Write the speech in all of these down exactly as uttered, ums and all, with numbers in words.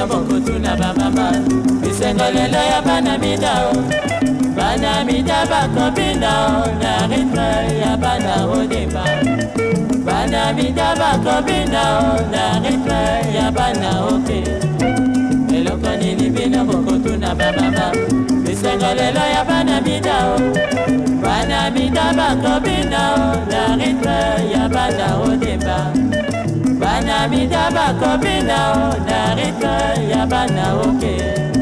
bino bokotuna bamama bisengo lelo ya bana midao bana mida bakobinao na ritme ya bana odeba bana mida bakobinao na ritme ya bana oke eloko nini bino bokotuna bamama bisengo lelo ya bana midao bana mida bakobinao na ritme ya bana odeba bana mida bakobinao na ritme ya bana oke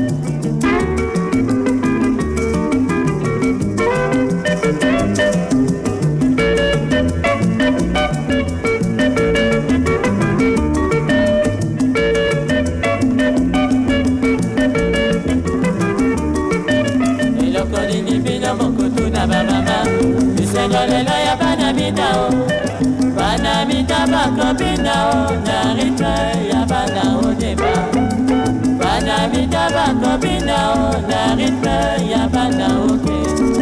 eloko nini bino bokotuna bamama bisengo lelo ya bana midao bana mida bakobinao na ritme ya bana odeba bana mida bakobinao na ritme ya bana oke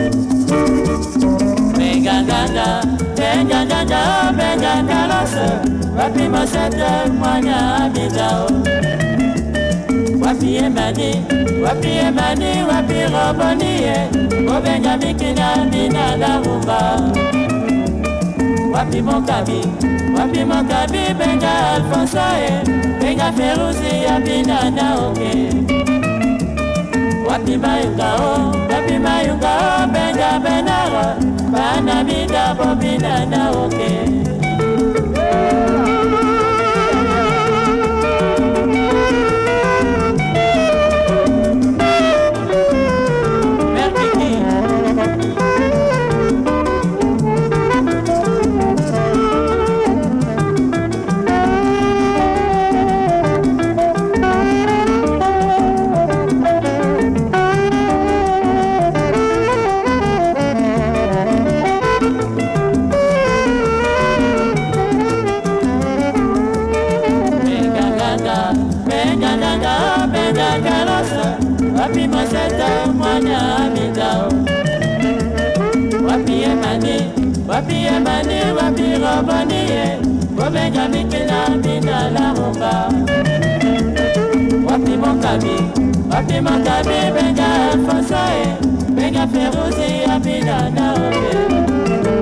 benganganga benganganga bengangalose wapi mosete mwanya midao wapi emani wapi emani wapi robonie obenga mikina nina la rumba wapi mokabi wapi mokabi benga alfonsae benga feruzi ya bina na oke wapi mayungao wapi mayungao benga benaro bana mida bobina na oke wapi mosete mwanya midao wapi emani wapi emani wapi robonie obenga mikina mina la rumba wapi mokabi wapi mokabi benga alfonsae benga feruzi ya bina na oke